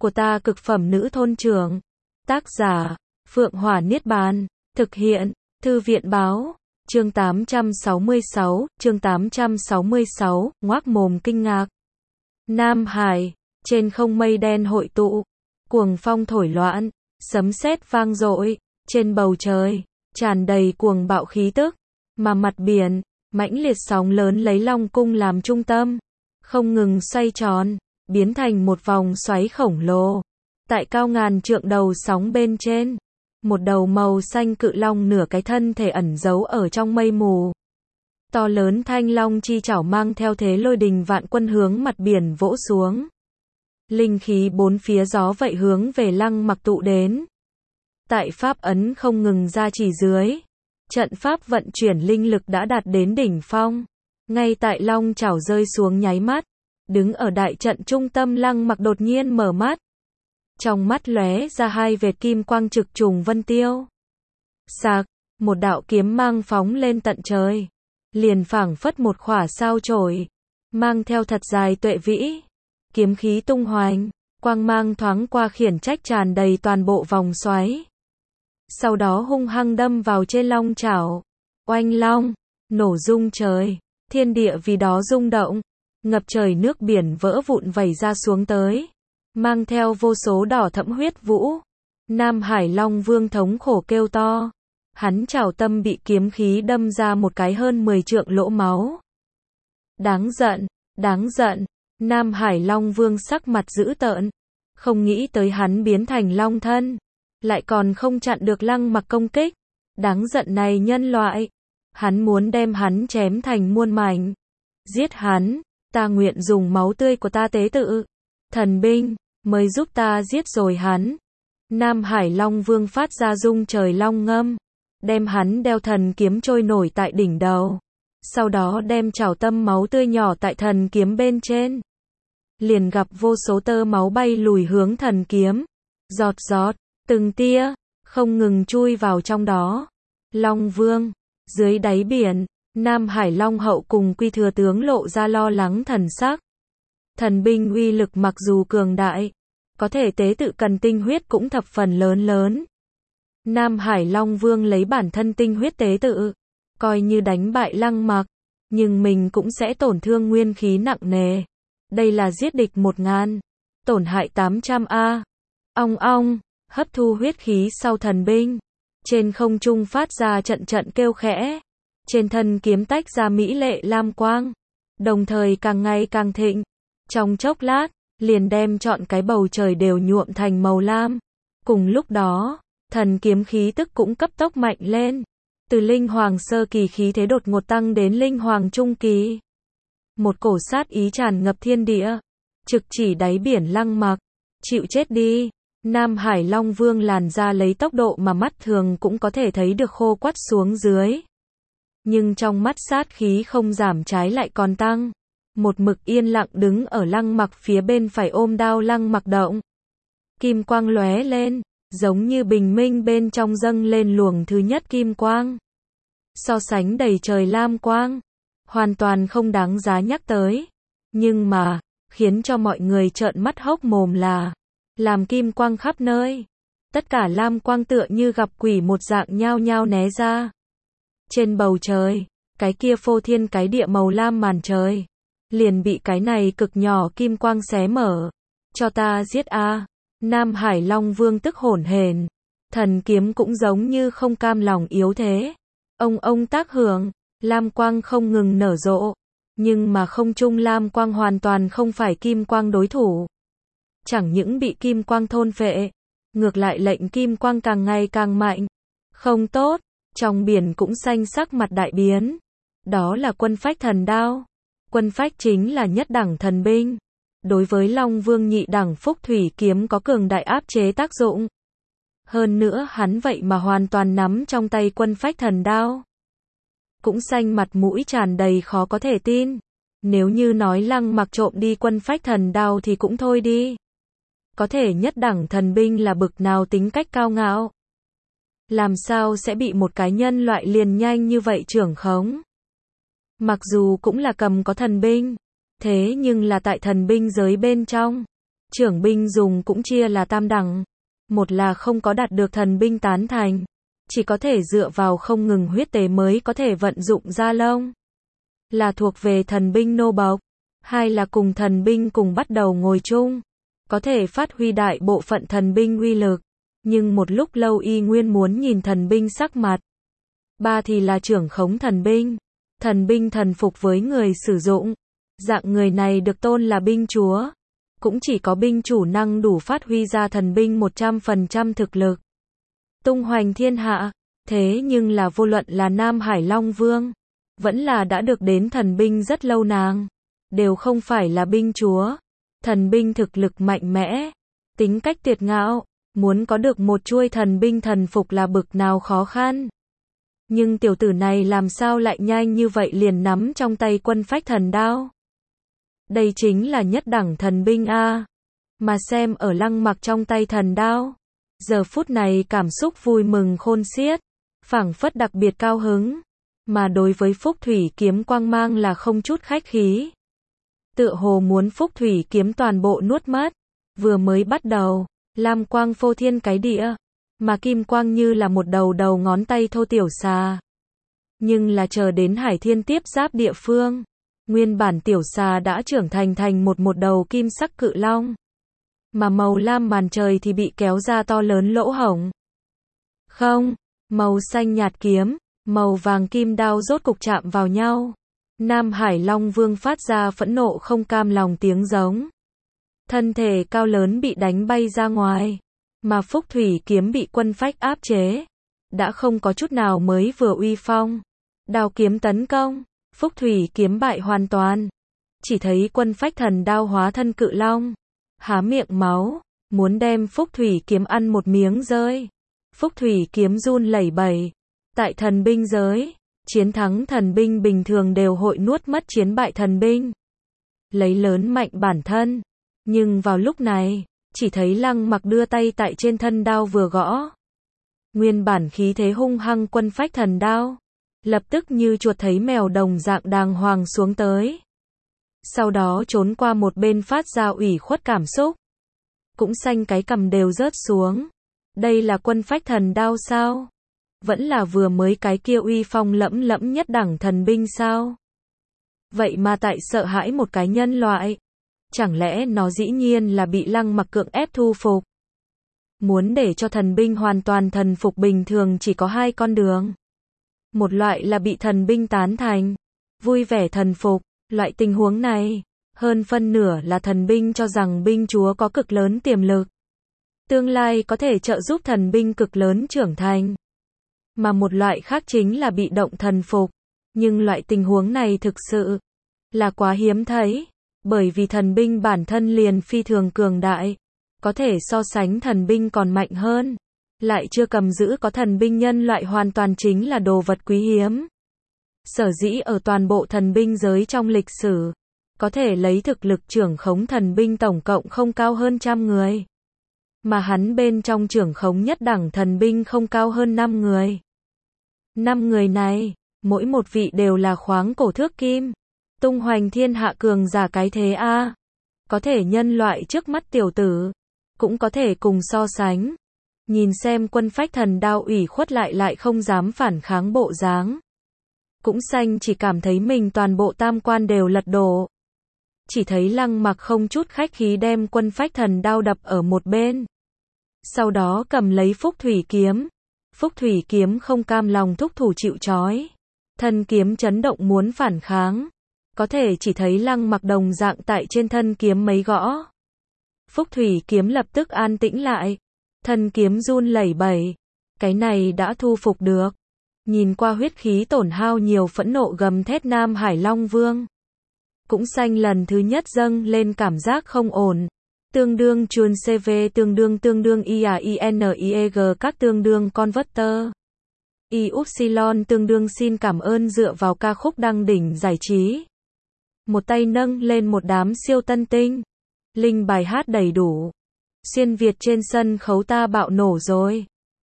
của ta cực phẩm nữ thôn trưởng. Tác giả, Phượng Hỏa Niết Bàn. Thực hiện, Thư viện Báo. Chương 866, ngoác mồm kinh ngạc. Nam Hải, trên không mây đen hội tụ, cuồng phong thổi loạn, sấm sét vang dội, trên bầu trời, tràn đầy cuồng bạo khí tức, mà mặt biển, mãnh liệt sóng lớn lấy Long Cung làm trung tâm, không ngừng xoay tròn, biến thành một vòng xoáy khổng lồ. Tại cao ngàn trượng đầu sóng bên trên, một đầu màu xanh cự long nửa cái thân thể ẩn giấu ở trong mây mù. To lớn thanh long chi chảo mang theo thế lôi đình vạn quân hướng mặt biển vỗ xuống. Linh khí bốn phía gió vậy hướng về Lăng Mặc tụ đến. Tại pháp ấn không ngừng ra chỉ dưới, trận pháp vận chuyển linh lực đã đạt đến đỉnh phong. Ngay tại long chảo rơi xuống nháy mắt, đứng ở đại trận trung tâm Lăng Mặc đột nhiên mở mắt. Trong mắt lóe ra hai vệt kim quang trực trùng vân tiêu. Sạc, một đạo kiếm mang phóng lên tận trời, liền phảng phất một khỏa sao chổi, mang theo thật dài tuệ vĩ, kiếm khí tung hoành, quang mang thoáng qua khiển trách tràn đầy toàn bộ vòng xoáy. Sau đó hung hăng đâm vào trên long chảo, oanh long, nổ rung trời, thiên địa vì đó rung động, ngập trời nước biển vỡ vụn vẩy ra xuống tới, mang theo vô số đỏ thẫm huyết vũ. Nam Hải Long Vương thống khổ kêu to, hắn chảo tâm bị kiếm khí đâm ra một cái hơn 10 trượng lỗ máu. Đáng giận, đáng giận. Nam Hải Long Vương sắc mặt dữ tợn, không nghĩ tới hắn biến thành long thân, lại còn không chặn được Lăng Mặc công kích. Đáng giận này nhân loại, hắn muốn đem hắn chém thành muôn mảnh. Giết hắn, ta nguyện dùng máu tươi của ta tế tự thần binh, mới giúp ta giết rồi hắn. Nam Hải Long Vương phát ra rung trời long ngâm, đem hắn đeo thần kiếm trôi nổi tại đỉnh đầu, sau đó đem chảo tâm máu tươi nhỏ tại thần kiếm bên trên. Liền gặp vô số tơ máu bay lùi hướng thần kiếm, giọt giọt, từng tia, không ngừng chui vào trong đó. Long Vương, dưới đáy biển, Nam Hải Long hậu cùng Quy thừa tướng lộ ra lo lắng thần sắc. Thần binh uy lực mặc dù cường đại, có thể tế tự cần tinh huyết cũng thập phần lớn. Nam Hải Long Vương lấy bản thân tinh huyết tế tự, coi như đánh bại Lăng Mặc, nhưng mình cũng sẽ tổn thương nguyên khí nặng nề. Đây là giết địch 1000, tổn hại 800 a. Ong ong, hấp thu huyết khí sau thần binh, trên không trung phát ra trận trận kêu khẽ, trên thân kiếm tách ra mỹ lệ lam quang, đồng thời càng ngày càng thịnh, trong chốc lát, liền đem trọn cái bầu trời đều nhuộm thành màu lam. Cùng lúc đó, thần kiếm khí tức cũng cấp tốc mạnh lên, từ linh hoàng sơ kỳ khí thế đột ngột tăng đến linh hoàng trung kỳ. Một cổ sát ý tràn ngập thiên địa, trực chỉ đáy biển Lăng Mặc, chịu chết đi. Nam Hải Long Vương làn ra lấy tốc độ mà mắt thường cũng có thể thấy được khô quắt xuống dưới. Nhưng trong mắt sát khí không giảm trái lại còn tăng, một mực yên lặng đứng ở Lăng Mặc phía bên phải ôm đao. Lăng Mặc động, kim quang lóe lên, giống như bình minh bên trong dâng lên luồng thứ nhất kim quang. So sánh đầy trời lam quang, hoàn toàn không đáng giá nhắc tới. Nhưng mà, khiến cho mọi người trợn mắt hốc mồm là, làm kim quang khắp nơi. Tất cả lam quang tựa như gặp quỷ một dạng nhao nhao né ra. Trên bầu trời, cái kia phô thiên cái địa màu lam màn trời, liền bị cái này cực nhỏ kim quang xé mở. Cho ta giết a! Nam Hải Long Vương tức hổn hển, thần kiếm cũng giống như không cam lòng yếu thế. Ông tác hưởng, lam quang không ngừng nở rộ, nhưng mà không trung lam quang hoàn toàn không phải kim quang đối thủ. Chẳng những bị kim quang thôn phệ, ngược lại lệnh kim quang càng ngày càng mạnh. Không tốt, trong biển cũng xanh sắc mặt đại biến. Đó là quân phách thần đao. Quân phách chính là nhất đẳng thần binh, đối với Long Vương nhị đẳng phúc thủy kiếm có cường đại áp chế tác dụng. Hơn nữa hắn vậy mà hoàn toàn nắm trong tay quân phách thần đao. Cũng xanh mặt mũi tràn đầy khó có thể tin. Nếu như nói Lăng Mặc trộm đi quân phách thần đao thì cũng thôi đi. Có thể nhất đẳng thần binh là bực nào tính cách cao ngạo. Làm sao sẽ bị một cái nhân loại liền nhanh như vậy trưởng khống? Mặc dù cũng là cầm có thần binh, thế nhưng là tại thần binh giới bên trong, Trưởng binh dùng cũng chia là tam đẳng. Một là không có đạt được thần binh tán thành, chỉ có thể dựa vào không ngừng huyết tế mới có thể vận dụng ra lông, là thuộc về thần binh nô bộc. Hai là cùng thần binh cùng bắt đầu ngồi chung, có thể phát huy đại bộ phận thần binh uy lực, nhưng một lúc lâu y nguyên muốn nhìn thần binh sắc mặt. Ba thì là trưởng khống thần binh thần phục với người sử dụng. Dạng người này được tôn là binh chúa, cũng chỉ có binh chủ năng đủ phát huy ra thần binh 100% thực lực, tung hoành thiên hạ. Thế nhưng là vô luận là Nam Hải Long Vương, vẫn là đã được đến thần binh rất lâu nàng, đều không phải là binh chúa. Thần binh thực lực mạnh mẽ, tính cách tuyệt ngạo, muốn có được một chuôi thần binh thần phục là bực nào khó khăn. Nhưng tiểu tử này làm sao lại nhanh như vậy liền nắm trong tay quân phách thần đao? Đây chính là nhất đẳng thần binh a. Mà xem ở Lăng Mặc trong tay thần đao, giờ phút này cảm xúc vui mừng khôn xiết, phảng phất đặc biệt cao hứng, mà đối với Phúc Thủy kiếm quang mang là không chút khách khí. Tựa hồ muốn Phúc Thủy kiếm toàn bộ nuốt mất. Vừa mới bắt đầu, lam quang phô thiên cái địa, mà kim quang như là một đầu ngón tay thô tiểu xà. Nhưng là chờ đến Hải Thiên tiếp giáp địa phương, nguyên bản tiểu xà đã trưởng thành một đầu kim sắc cự long, mà màu lam màn trời thì bị kéo ra to lớn lỗ hổng. Không, màu xanh nhạt kiếm, màu vàng kim đao rốt cục chạm vào nhau. Nam Hải Long Vương phát ra phẫn nộ không cam lòng tiếng giống. Thân thể cao lớn bị đánh bay ra ngoài, mà Phúc Thủy kiếm bị quân phách áp chế, đã không có chút nào mới vừa uy phong. Đao kiếm tấn công, Phúc Thủy kiếm bại hoàn toàn. Chỉ thấy quân phách thần đao hóa thân cự long, há miệng máu, muốn đem Phúc Thủy kiếm ăn một miếng rơi. Phúc Thủy kiếm run lẩy bẩy. Tại thần binh giới, chiến thắng thần binh bình thường đều hội nuốt mất chiến bại thần binh, lấy lớn mạnh bản thân. Nhưng vào lúc này, chỉ thấy Lăng Mặc đưa tay tại trên thân đao vừa gõ. Nguyên bản khí thế hung hăng quân phách thần đao, lập tức như chuột thấy mèo đồng dạng đàng hoàng xuống tới. Sau đó trốn qua một bên phát ra ủy khuất cảm xúc. Cũng xanh cái cằm đều rớt xuống. Đây là quân phách thần đao sao? Vẫn là vừa mới cái kia uy phong lẫm lẫm nhất đẳng thần binh sao? Vậy mà tại sợ hãi một cái nhân loại. Chẳng lẽ nó dĩ nhiên là bị Lăng Mặc cưỡng ép thu phục? Muốn để cho thần binh hoàn toàn thần phục bình thường chỉ có hai con đường. Một loại là bị thần binh tán thành, vui vẻ thần phục. Loại tình huống này, hơn phân nửa là thần binh cho rằng binh chúa có cực lớn tiềm lực, tương lai có thể trợ giúp thần binh cực lớn trưởng thành. Mà một loại khác chính là bị động thần phục. Nhưng loại tình huống này thực sự là quá hiếm thấy, bởi vì thần binh bản thân liền phi thường cường đại, có thể so sánh thần binh còn mạnh hơn, lại chưa cầm giữ có thần binh nhân loại hoàn toàn chính là đồ vật quý hiếm. Sở dĩ ở toàn bộ thần binh giới trong lịch sử, có thể lấy thực lực trưởng khống thần binh tổng cộng không cao hơn 100 người. Mà hắn bên trong trưởng khống nhất đẳng thần binh không cao hơn 5 người. 5 người này, mỗi một vị đều là khoáng cổ thước kim, tung hoành thiên hạ cường giả cái thế a. Có thể nhân loại trước mắt tiểu tử, cũng có thể cùng so sánh. Nhìn xem quân phách thần đao ủy khuất lại không dám phản kháng bộ dáng. Cũng xanh chỉ cảm thấy mình toàn bộ tam quan đều lật đổ. Chỉ thấy Lăng Mặc không chút khách khí đem quân phách thần đao đập ở một bên. Sau đó cầm lấy Phúc Thủy kiếm. Phúc Thủy kiếm không cam lòng thúc thủ chịu trói. Thân kiếm chấn động muốn phản kháng. Có thể chỉ thấy Lăng Mặc đồng dạng tại trên thân kiếm mấy gõ. Phúc Thủy kiếm lập tức an tĩnh lại. Thân kiếm run lẩy bẩy. Cái này đã thu phục được. Nhìn qua huyết khí tổn hao nhiều phẫn nộ gầm thét Nam Hải Long Vương. Cũng xanh lần thứ nhất dâng lên cảm giác không ổn. Tương đương chuồn CV tương đương IAINIEG các tương đương converter. Y-Upsilon tương đương xin cảm ơn dựa vào ca khúc đăng đỉnh giải trí. Một tay nâng lên một đám siêu tân tinh. Linh bài hát đầy đủ. Xuyên Việt trên sân khấu ta bạo nổ rồi.